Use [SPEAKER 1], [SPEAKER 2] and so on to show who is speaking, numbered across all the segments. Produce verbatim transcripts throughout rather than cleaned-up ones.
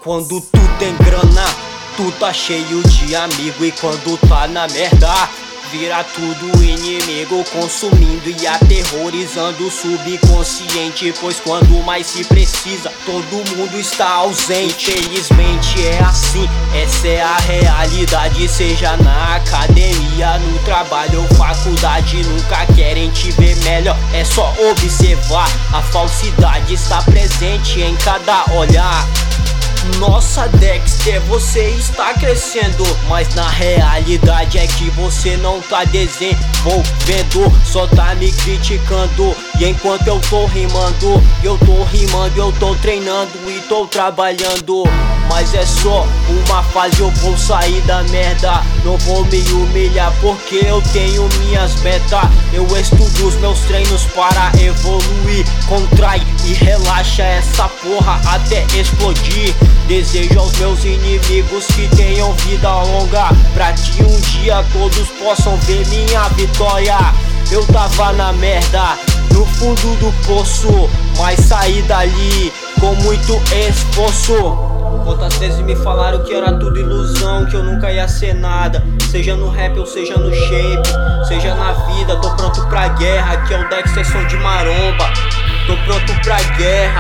[SPEAKER 1] Quando tu tem grana, tu tá cheio de amigo. E quando tá na merda, vira tudo inimigo, consumindo e aterrorizando o subconsciente. Pois quando mais se precisa, todo mundo está ausente. Infelizmente é assim, essa é a realidade. Seja na academia, no trabalho ou faculdade, nunca querem te ver melhor. É só observar, a falsidade está presente em cada olhar. Nossa, Dexter, você está crescendo, mas na realidade é que você não tá desenvolvendo, só tá me criticando. E enquanto eu tô rimando, eu tô rimando, eu tô treinando e tô trabalhando. Mas é só uma fase, eu vou sair da merda. Não vou me humilhar porque eu tenho minhas metas. Eu estudo os meus treinos para evoluir. Contrai e relaxa essa porra até explodir. Desejo aos meus inimigos que tenham vida longa, pra que um dia todos possam ver minha vitória. Eu tava na merda, no fundo do poço, mas saí dali com muito esforço. Quantas vezes me falaram que era tudo ilusão, que eu nunca ia ser nada, seja no rap ou seja no shape, seja na vida. Tô pronto pra guerra, aqui é o Dexter som de maromba. Tô pronto pra guerra.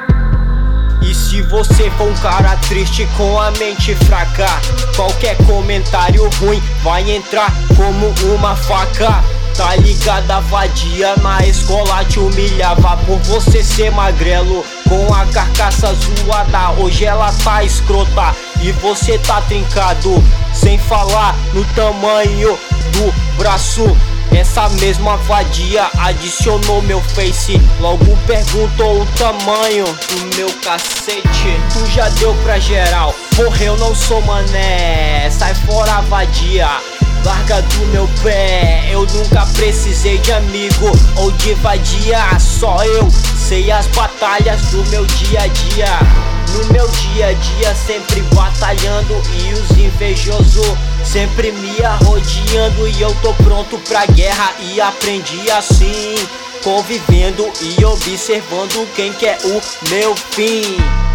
[SPEAKER 1] E se você for um cara triste com a mente fraca, qualquer comentário ruim vai entrar como uma faca. Tá ligada, vadia, na escola te humilhava por você ser magrelo, com a carcaça zoada. Hoje ela tá escrota e você tá trincado, sem falar no tamanho do braço. Essa mesma vadia adicionou meu face, logo perguntou o tamanho do meu cacete. Tu já deu pra geral, porra, eu não sou mané, sai fora, vadia, larga do meu pé. Eu nunca precisei de amigo ou de vadia, só eu sei as batalhas do meu dia a dia. No meu dia a dia sempre batalhando e os invejosos sempre me arrodeando. E eu tô pronto pra guerra e aprendi assim, convivendo e observando quem quer o meu fim.